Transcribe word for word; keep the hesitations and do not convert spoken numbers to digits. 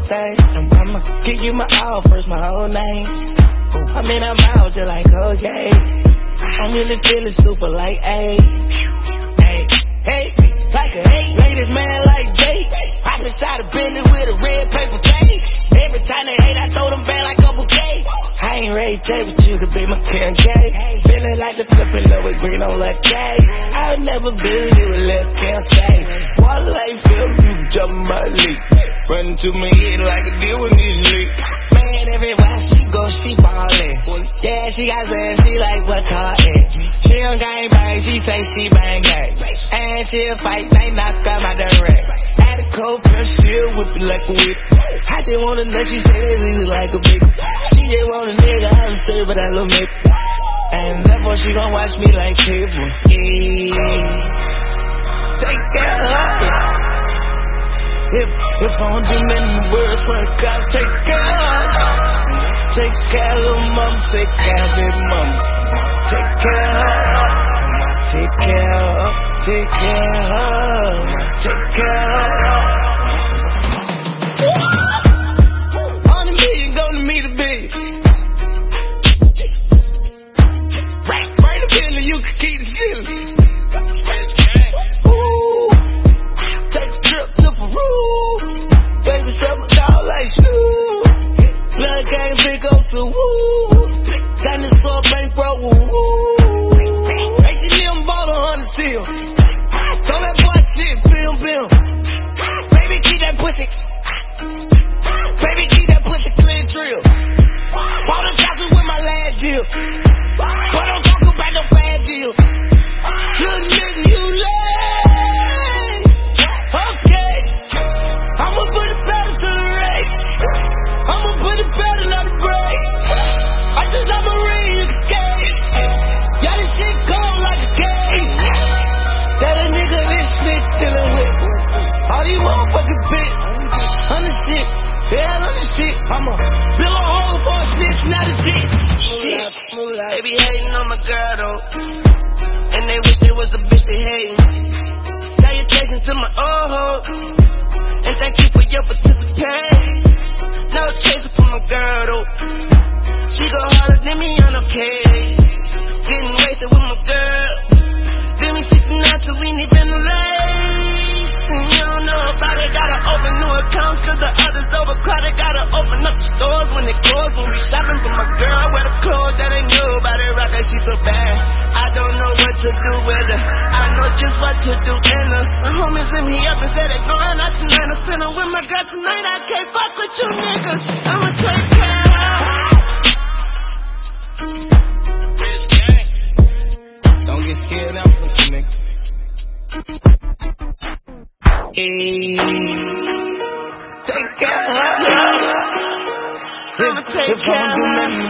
thing. I'ma give you my all, first my whole name. I mean, I'm out just like, okay. I'm really feeling super like, ayy. Hey, hey, like a eight. Ladies, man, like Jay. Hop inside a Bentley with a red paper tape. Every time they hate, I throw them back like a bouquet. I ain't Ray J, but you could be my Kim K. Feeling like the flippin' love with green on left K. I've never been here with left Kim say. Water like Phil, you jump my leak. Running to my head like a deal with these leaks. Man, everywhere she go, she ballin'. Yeah, she got said, she like what's her at. She don't gang bang, she say she bang gang. And she'll fight, they knock out my direct. At a cold press, she'll whip it like a whip. I just want a nut, she say that's easy like a big. She just want a nigga, I'm sure, but I love me. And therefore she gon' watch me like cable. Yeah. Take care of her. If, if I don't do nothing in the world, but God take care of her. Take care of little mama, take care of big mama. Take care of her. Take care of her. Take care of her. Take care of her. Hundred million go to me to be. Right, right the billion, you can keep the feeling. Ooh, take a trip to Peru. Baby, suck my dog like Snoop. Blood game, big old so woo. Dinosaur bankroll, woo. H and M bought a hundred till. Throw that boy shit, film, film. Baby, keep that pussy. Baby, keep that pussy clean drill. Bought a castle with my last deal. But don't talk about no bad deal. Good nigga, you lame. Okay. I'ma put it better to the race. I'ma put it better, not a break. I just I'm a ring escape. Yeah, this shit cold like a cage. That a nigga this snitch dealing with. All these motherfucking bitch. On the shit. Yeah, on the shit. I'ma build a hole for a snitch, not a ditch. Shit. They be hating on my girl though. And they wish they was a bitch they hating. Salutations to my old hoe. And thank you for your participation. No chaser for my girl though. She go harder than me on okay. Getting wasted with my girl. Then we sitting out till we need been late. And you don't know about it. Gotta open new accounts cause the others overcrowded. Gotta open up the stores when it close. When we shopping for my girl. Wear the clothes that ain't new about it. Rock like she so bad. I don't know what to do with her. I know just what to do in her. My homies hit me up and said they going out tonight. I'm sitting with my girl tonight. I can't fuck with you niggas. I'ma take care of her. Don't get scared now, pussy nigga. Hey, take care of her. If, if I'ma do nothing